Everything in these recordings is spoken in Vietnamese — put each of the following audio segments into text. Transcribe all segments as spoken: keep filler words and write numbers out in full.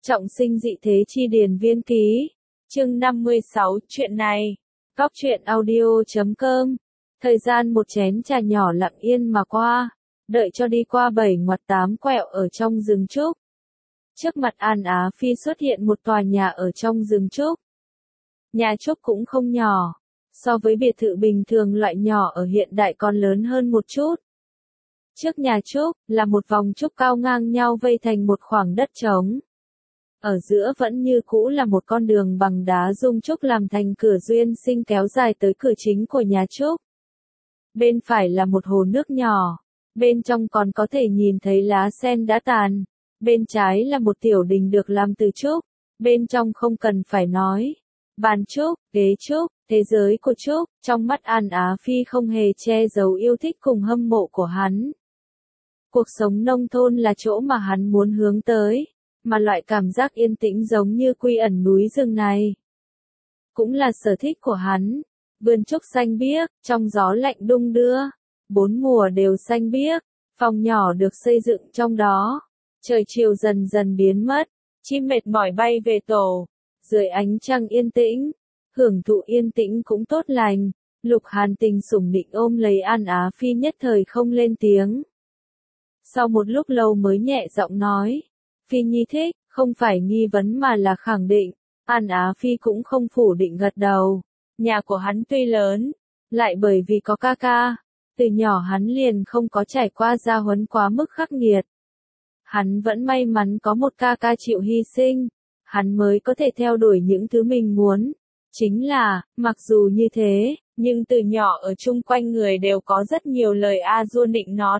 Trọng sinh dị thế chi điền viên ký. Chương năm mươi sáu, chuyện này. Góc truyện audio chấm com. Thời gian một chén trà nhỏ lặng yên mà qua, đợi cho đi qua bảy ngoặt tám quẹo ở trong rừng trúc. Trước mặt An Á Phi xuất hiện một tòa nhà ở trong rừng trúc. Nhà trúc cũng không nhỏ, so với biệt thự bình thường loại nhỏ ở hiện đại còn lớn hơn một chút. Trước nhà trúc là một vòng trúc cao ngang nhau vây thành một khoảng đất trống. Ở giữa vẫn như cũ là một con đường bằng đá dung trúc làm thành cửa duyên sinh kéo dài tới cửa chính của nhà trúc. Bên phải là một hồ nước nhỏ, bên trong còn có thể nhìn thấy lá sen đã tàn. Bên trái là một tiểu đình được làm từ trúc, bên trong không cần phải nói. Bàn trúc, ghế trúc, thế giới của trúc, trong mắt An Á Phi không hề che giấu yêu thích cùng hâm mộ của hắn. Cuộc sống nông thôn là chỗ mà hắn muốn hướng tới, mà loại cảm giác yên tĩnh giống như quy ẩn núi rừng này cũng là sở thích của hắn. Vườn trúc xanh biếc, trong gió lạnh đung đưa, bốn mùa đều xanh biếc, phòng nhỏ được xây dựng trong đó. Trời chiều dần dần biến mất, chim mệt mỏi bay về tổ, dưới ánh trăng yên tĩnh, hưởng thụ yên tĩnh cũng tốt lành. Lục Hàn Tình sủng nịnh ôm lấy An Á Phi nhất thời không lên tiếng. Sau một lúc lâu mới nhẹ giọng nói, Phi Nhi thích, không phải nghi vấn mà là khẳng định. An Á Phi cũng không phủ định gật đầu. Nhà của hắn tuy lớn, lại bởi vì có ca ca, từ nhỏ hắn liền không có trải qua gia huấn quá mức khắc nghiệt. Hắn vẫn may mắn có một ca ca chịu hy sinh, hắn mới có thể theo đuổi những thứ mình muốn. Chính là, mặc dù như thế, nhưng từ nhỏ ở chung quanh người đều có rất nhiều lời a dua nịnh nọt.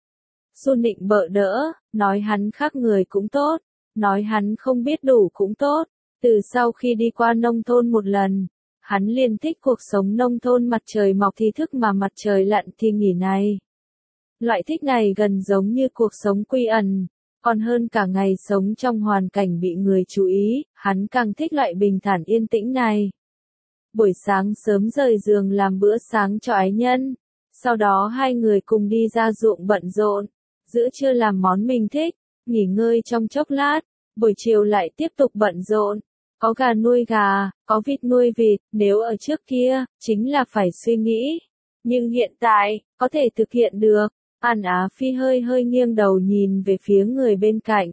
Xu nịnh bợ đỡ, nói hắn khác người cũng tốt, nói hắn không biết đủ cũng tốt. Từ sau khi đi qua nông thôn một lần, hắn liền thích cuộc sống nông thôn mặt trời mọc thì thức mà mặt trời lặn thì nghỉ này. Loại thích này gần giống như cuộc sống quy ẩn, còn hơn cả ngày sống trong hoàn cảnh bị người chú ý, hắn càng thích loại bình thản yên tĩnh này. Buổi sáng sớm rời giường làm bữa sáng cho ái nhân, sau đó hai người cùng đi ra ruộng bận rộn, giữa trưa làm món mình thích, nghỉ ngơi trong chốc lát, buổi chiều lại tiếp tục bận rộn. Có gà nuôi gà, có vịt nuôi vịt, nếu ở trước kia, chính là phải suy nghĩ. Nhưng hiện tại, có thể thực hiện được. An Á Phi hơi hơi nghiêng đầu nhìn về phía người bên cạnh.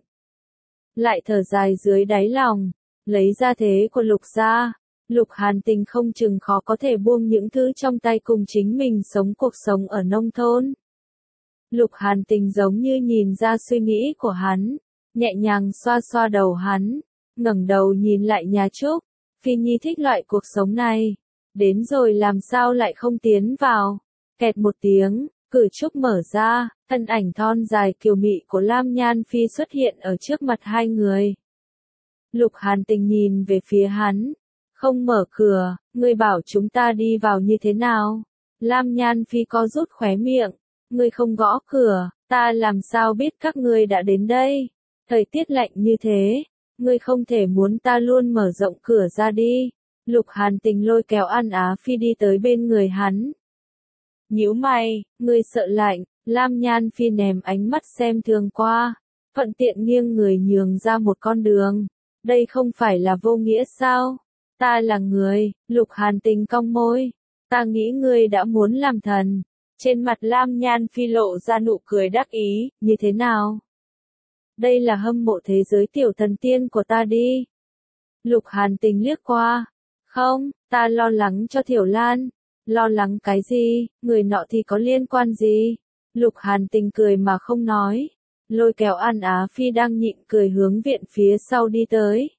Lại thở dài dưới đáy lòng, lấy ra thế của Lục gia. Lục Hàn Tình không chừng khó có thể buông những thứ trong tay cùng chính mình sống cuộc sống ở nông thôn. Lục Hàn Tình giống như nhìn ra suy nghĩ của hắn, nhẹ nhàng xoa xoa đầu hắn. Ngẩng đầu nhìn lại nhà trúc, Phi Nhi thích loại cuộc sống này. Đến rồi làm sao lại không tiến vào. Kẹt một tiếng, cửa trúc mở ra, thân ảnh thon dài kiều mị của Lam Nhan Phi xuất hiện ở trước mặt hai người. Lục Hàn Tình nhìn về phía hắn, không mở cửa, ngươi bảo chúng ta đi vào như thế nào? Lam Nhan Phi co rút khóe miệng, ngươi không gõ cửa, ta làm sao biết các ngươi đã đến đây? Thời tiết lạnh như thế. Ngươi không thể muốn ta luôn mở rộng cửa ra đi. Lục Hàn Tình lôi kéo An Á Phi đi tới bên người hắn. Nhíu mày, ngươi sợ lạnh. Lam Nhan Phi ném ánh mắt xem thường qua, thuận tiện nghiêng người nhường ra một con đường. Đây không phải là vô nghĩa sao? Ta là người. Lục Hàn Tình cong môi. Ta nghĩ ngươi đã muốn làm thần. Trên mặt Lam Nhan Phi lộ ra nụ cười đắc ý. Như thế nào? Đây là hâm mộ thế giới tiểu thần tiên của ta đi. Lục Hàn Tình liếc qua. Không, ta lo lắng cho Thiểu Lan. Lo lắng cái gì, người nọ thì có liên quan gì? Lục Hàn Tình cười mà không nói. Lôi kéo An Á Phi đang nhịn cười hướng viện phía sau đi tới.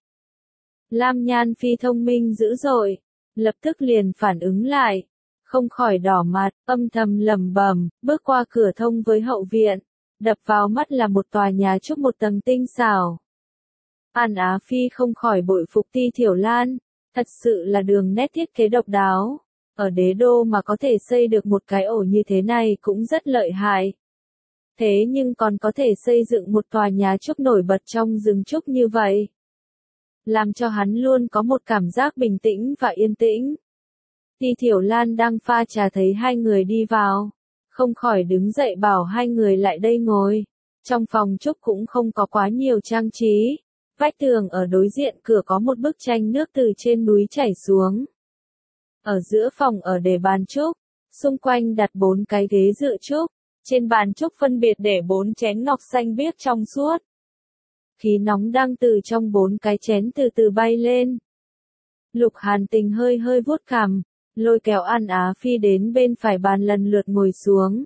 Lam Nhan Phi thông minh dữ dội, lập tức liền phản ứng lại. Không khỏi đỏ mặt, âm thầm lẩm bẩm, bước qua cửa thông với hậu viện. Đập vào mắt là một tòa nhà trúc một tầng tinh xảo. An Á Phi không khỏi bội phục Ti Thiểu Lan, thật sự là đường nét thiết kế độc đáo. Ở đế đô mà có thể xây được một cái ổ như thế này cũng rất lợi hại. Thế nhưng còn có thể xây dựng một tòa nhà trúc nổi bật trong rừng trúc như vậy. Làm cho hắn luôn có một cảm giác bình tĩnh và yên tĩnh. Ti Thiểu Lan đang pha trà thấy hai người đi vào. Không khỏi đứng dậy bảo hai người lại đây ngồi. Trong phòng trúc cũng không có quá nhiều trang trí. Vách tường ở đối diện cửa có một bức tranh nước từ trên núi chảy xuống. Ở giữa phòng ở để bàn trúc, xung quanh đặt bốn cái ghế dựa trúc, trên bàn trúc phân biệt để bốn chén ngọc xanh biếc trong suốt. Khí nóng đang từ trong bốn cái chén từ từ bay lên. Lục Hàn Tình hơi hơi vuốt cằm, lôi kéo An Á Phi đến bên phải bàn lần lượt ngồi xuống.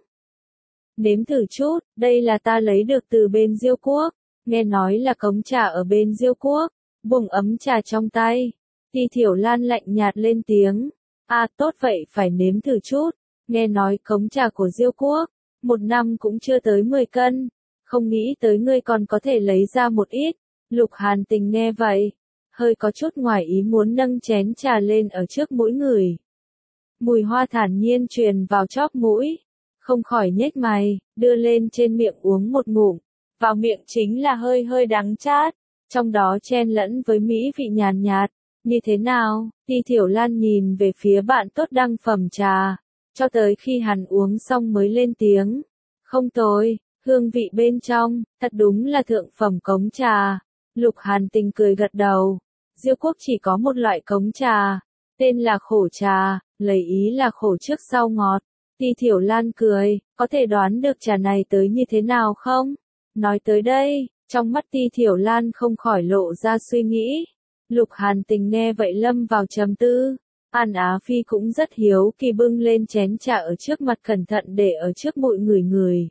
Nếm thử chút, đây là ta lấy được từ bên Diêu Quốc, nghe nói là cống trà ở bên Diêu Quốc, buông ấm trà trong tay. Ti Thiểu Lan lạnh nhạt lên tiếng, à tốt vậy phải nếm thử chút, nghe nói cống trà của Diêu Quốc, một năm cũng chưa tới mười cân, không nghĩ tới ngươi còn có thể lấy ra một ít. Lục Hàn Tình nghe vậy, hơi có chút ngoài ý muốn nâng chén trà lên ở trước mũi người. Mùi hoa thản nhiên truyền vào chóp mũi, không khỏi nhếch mày, đưa lên trên miệng uống một ngụm, vào miệng chính là hơi hơi đắng chát, trong đó chen lẫn với mỹ vị nhàn nhạt, như thế nào? Ti Thiểu Lan nhìn về phía bạn tốt đang phẩm trà, cho tới khi hắn uống xong mới lên tiếng, không tồi, hương vị bên trong, thật đúng là thượng phẩm cống trà. Lục Hàn Tình cười gật đầu, Diêu Quốc chỉ có một loại cống trà, tên là khổ trà, lấy ý là khổ trước sau ngọt. Ti Thiểu Lan cười, có thể đoán được trà này tới như thế nào không? Nói tới đây, trong mắt Ti Thiểu Lan không khỏi lộ ra suy nghĩ. Lục Hàn Tình nghe vậy lâm vào trầm tư. An Á Phi cũng rất hiếu kỳ bưng lên chén trà ở trước mặt cẩn thận để ở trước mũi người người.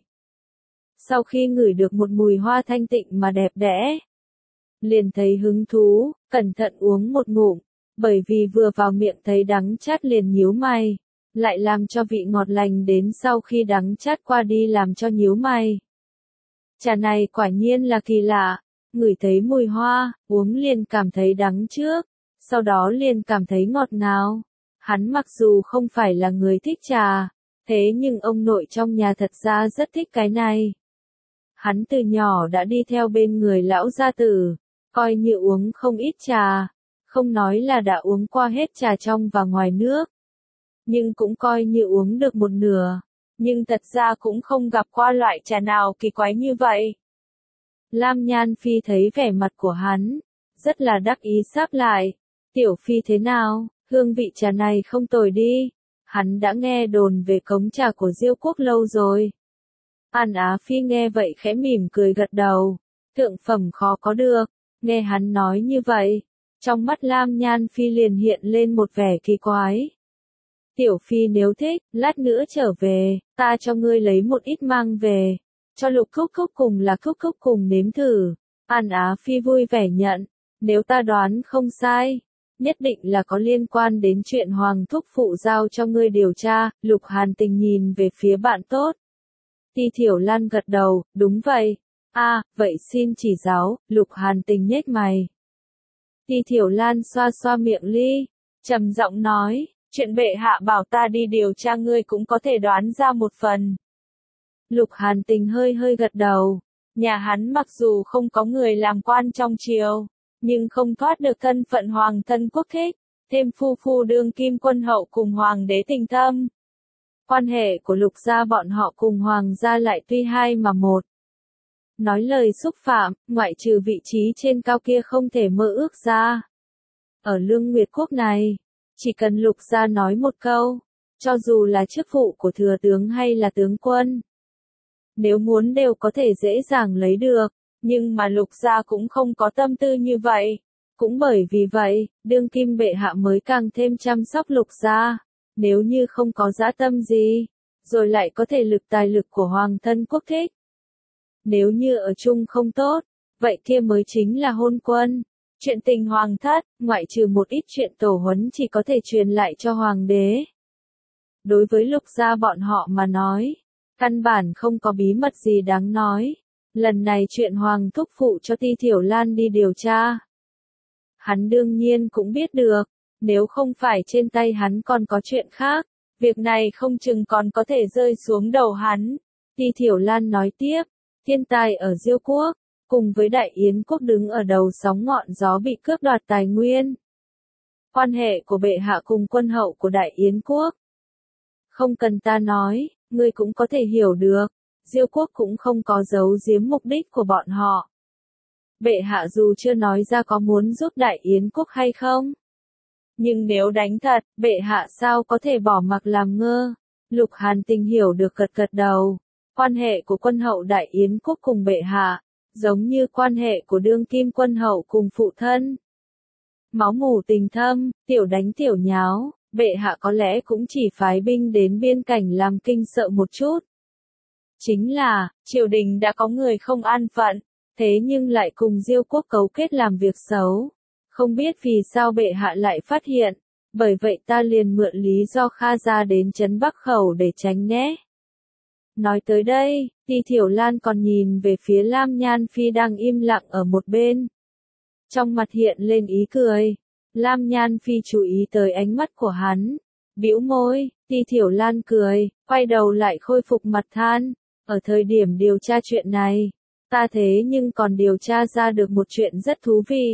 Sau khi ngửi được một mùi hoa thanh tịnh mà đẹp đẽ, liền thấy hứng thú, cẩn thận uống một ngụm, bởi vì vừa vào miệng thấy đắng chát liền nhíu mày, lại làm cho vị ngọt lành đến sau khi đắng chát qua đi làm cho nhíu mày. Trà này quả nhiên là kỳ lạ, ngửi thấy mùi hoa, uống liền cảm thấy đắng trước, sau đó liền cảm thấy ngọt ngào. Hắn mặc dù không phải là người thích trà, thế nhưng ông nội trong nhà thật ra rất thích cái này. Hắn từ nhỏ đã đi theo bên người lão gia tử, coi như uống không ít trà, không nói là đã uống qua hết trà trong và ngoài nước, nhưng cũng coi như uống được một nửa, nhưng thật ra cũng không gặp qua loại trà nào kỳ quái như vậy. Lam Nhan Phi thấy vẻ mặt của hắn, rất là đắc ý sáp lại, Tiểu Phi thế nào, hương vị trà này không tồi đi, hắn đã nghe đồn về cống trà của Diêu Quốc lâu rồi. An Á Phi nghe vậy khẽ mỉm cười gật đầu, thượng phẩm khó có được, nghe hắn nói như vậy, trong mắt Lam Nhan Phi liền hiện lên một vẻ kỳ quái. Tiểu Phi nếu thích, lát nữa trở về, ta cho ngươi lấy một ít mang về, cho Lục Cúc Cúc cùng là Cúc Cúc cùng nếm thử. An Á Phi vui vẻ nhận, nếu ta đoán không sai, nhất định là có liên quan đến chuyện Hoàng Thúc Phụ giao cho ngươi điều tra. Lục Hàn Tình nhìn về phía bạn tốt. Ti Thiểu Lan gật đầu, đúng vậy. A, à, vậy xin chỉ giáo. Lục Hàn Tình nhếch mày. Ti Thiểu Lan xoa xoa miệng ly, trầm giọng nói, chuyện bệ hạ bảo ta đi điều tra ngươi cũng có thể đoán ra một phần. Lục Hàn Tình hơi hơi gật đầu, nhà hắn mặc dù không có người làm quan trong triều, nhưng không thoát được thân phận hoàng thân quốc thích, thêm phu phu đương kim quân hậu cùng hoàng đế tình thâm. Quan hệ của Lục gia bọn họ cùng hoàng gia lại tuy hai mà một. Nói lời xúc phạm, ngoại trừ vị trí trên cao kia không thể mơ ước ra. Ở Lương Nguyệt Quốc này, chỉ cần Lục gia nói một câu, cho dù là chức vụ của thừa tướng hay là tướng quân, nếu muốn đều có thể dễ dàng lấy được, nhưng mà Lục gia cũng không có tâm tư như vậy. Cũng bởi vì vậy, đương kim bệ hạ mới càng thêm chăm sóc Lục gia, nếu như không có dã tâm gì, rồi lại có thể lực tài lực của hoàng thân quốc thích. Nếu như ở chung không tốt, vậy kia mới chính là hôn quân. Chuyện tình hoàng thất, ngoại trừ một ít chuyện tổ huấn chỉ có thể truyền lại cho hoàng đế. Đối với Lục gia bọn họ mà nói, căn bản không có bí mật gì đáng nói. Lần này chuyện Hoàng Thúc Phụ cho Ti Thiểu Lan đi điều tra, hắn đương nhiên cũng biết được, nếu không phải trên tay hắn còn có chuyện khác, việc này không chừng còn có thể rơi xuống đầu hắn. Ti Thiểu Lan nói tiếp, thiên tai ở Diêu Quốc, cùng với Đại Yến Quốc đứng ở đầu sóng ngọn gió bị cướp đoạt tài nguyên. Quan hệ của bệ hạ cùng quân hậu của Đại Yến Quốc, không cần ta nói, ngươi cũng có thể hiểu được. Diêu Quốc cũng không có giấu giếm mục đích của bọn họ. Bệ hạ dù chưa nói ra có muốn giúp Đại Yến quốc hay không. Nhưng nếu đánh thật, bệ hạ sao có thể bỏ mặc làm ngơ. Lục Hàn Tình hiểu được gật gật đầu. Quan hệ của quân hậu Đại Yến quốc cùng bệ hạ, giống như quan hệ của đương kim quân hậu cùng phụ thân. Máu mủ tình thâm, tiểu đánh tiểu nháo, bệ hạ có lẽ cũng chỉ phái binh đến biên cảnh làm kinh sợ một chút. Chính là, triều đình đã có người không an phận, thế nhưng lại cùng Diêu quốc cấu kết làm việc xấu. Không biết vì sao bệ hạ lại phát hiện, bởi vậy ta liền mượn lý do Kha gia đến trấn Bắc Khẩu để tránh né. Nói tới đây, Ti Thiểu Lan còn nhìn về phía Lam Nhan Phi đang im lặng ở một bên. Trong mặt hiện lên ý cười, Lam Nhan Phi chú ý tới ánh mắt của hắn, bĩu môi, Ti Thiểu Lan cười, quay đầu lại khôi phục mặt than, ở thời điểm điều tra chuyện này, ta thế nhưng còn điều tra ra được một chuyện rất thú vị.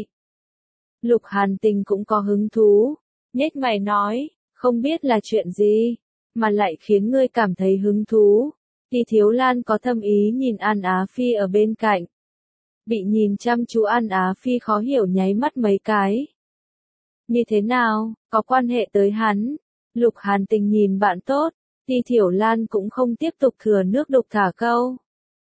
Lục Hàn Tình cũng có hứng thú, nhếch mày nói, không biết là chuyện gì, mà lại khiến ngươi cảm thấy hứng thú. Ti Thiếu Lan có thâm ý nhìn An Á Phi ở bên cạnh. Bị nhìn chăm chú An Á Phi khó hiểu nháy mắt mấy cái. Như thế nào, có quan hệ tới hắn? Lục Hàn Tình nhìn bạn tốt, Ti Thiểu Lan cũng không tiếp tục thừa nước đục thả câu.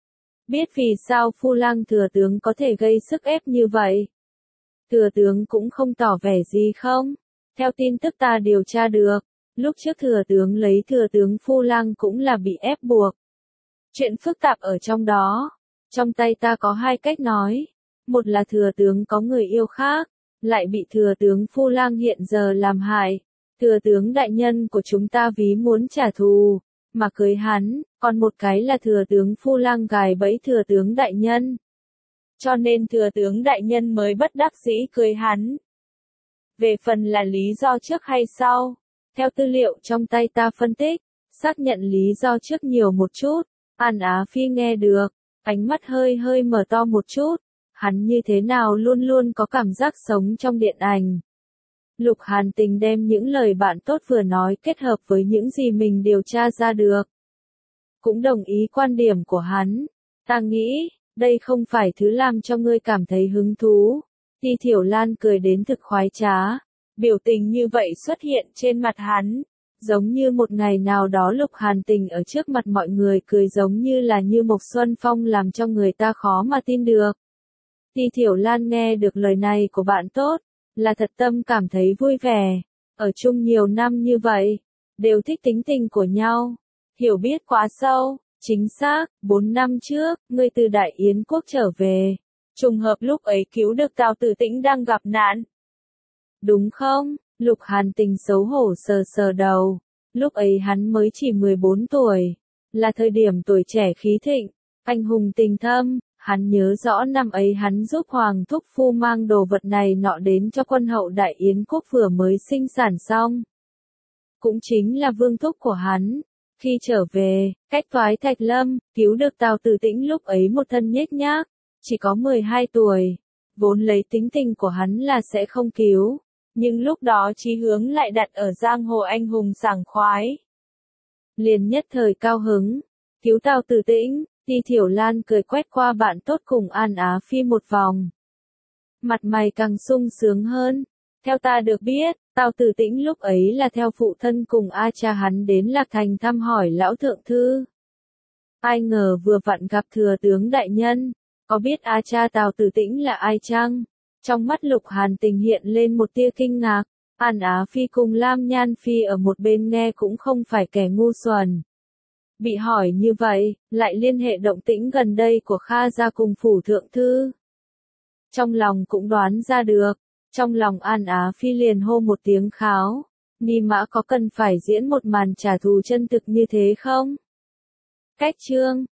Biết vì sao Phu Lang thừa tướng có thể gây sức ép như vậy? Thừa tướng cũng không tỏ vẻ gì không? Theo tin tức ta điều tra được, lúc trước thừa tướng lấy thừa tướng Phu Lang cũng là bị ép buộc. Chuyện phức tạp ở trong đó. Trong tay ta có hai cách nói. Một là thừa tướng có người yêu khác, lại bị thừa tướng Phu Lang hiện giờ làm hại. Thừa tướng đại nhân của chúng ta ví muốn trả thù, mà cưới hắn, còn một cái là thừa tướng Phu Lang gài bẫy thừa tướng đại nhân. Cho nên thừa tướng đại nhân mới bất đắc dĩ cưới hắn. Về phần là lý do trước hay sau, theo tư liệu trong tay ta phân tích, xác nhận lý do trước nhiều một chút. An Á Phi nghe được, ánh mắt hơi hơi mở to một chút, hắn như thế nào luôn luôn có cảm giác sống trong điện ảnh. Lục Hàn Tình đem những lời bạn tốt vừa nói kết hợp với những gì mình điều tra ra được. Cũng đồng ý quan điểm của hắn, ta nghĩ, đây không phải thứ làm cho ngươi cảm thấy hứng thú. Ti Thiểu Lan cười đến thực khoái trá, biểu tình như vậy xuất hiện trên mặt hắn. Giống như một ngày nào đó Lục Hàn Tình ở trước mặt mọi người cười giống như là như một xuân phong làm cho người ta khó mà tin được. Ti Thiểu Lan nghe được lời này của bạn tốt, là thật tâm cảm thấy vui vẻ. Ở chung nhiều năm như vậy, đều thích tính tình của nhau. Hiểu biết quá sâu, chính xác, bốn năm trước, ngươi từ Đại Yến quốc trở về. Trùng hợp lúc ấy cứu được Tào Tử Tĩnh đang gặp nạn. Đúng không? Lục Hàn Tình xấu hổ sờ sờ đầu, lúc ấy hắn mới chỉ mười bốn tuổi, là thời điểm tuổi trẻ khí thịnh, anh hùng tình thâm, hắn nhớ rõ năm ấy hắn giúp Hoàng Thúc Phu mang đồ vật này nọ đến cho quân hậu Đại Yến quốc vừa mới sinh sản xong. Cũng chính là vương thúc của hắn, khi trở về, cách Toái Thạch Lâm, cứu được Tào Tử Tĩnh lúc ấy một thân nhếch nhác, chỉ có mười hai tuổi, vốn lấy tính tình của hắn là sẽ không cứu. Nhưng lúc đó chí hướng lại đặt ở giang hồ anh hùng sảng khoái. Liền nhất thời cao hứng, cứu Tào Tử Tĩnh, Ti Thiểu Lan cười quét qua bạn tốt cùng An Á Phi một vòng. Mặt mày càng sung sướng hơn. Theo ta được biết, Tào Tử Tĩnh lúc ấy là theo phụ thân cùng A cha hắn đến Lạc Thành thăm hỏi lão thượng thư. Ai ngờ vừa vặn gặp thừa tướng đại nhân, có biết A cha Tào Tử Tĩnh là ai chăng? Trong mắt Lục Hàn Tình hiện lên một tia kinh ngạc, An Á Phi cùng Lam Nhan Phi ở một bên nghe cũng không phải kẻ ngu xuẩn. Bị hỏi như vậy, lại liên hệ động tĩnh gần đây của Kha gia cùng phủ thượng thư. Trong lòng cũng đoán ra được, trong lòng An Á Phi liền hô một tiếng kháo, Ni Mã có cần phải diễn một màn trả thù chân thực như thế không? Cách chương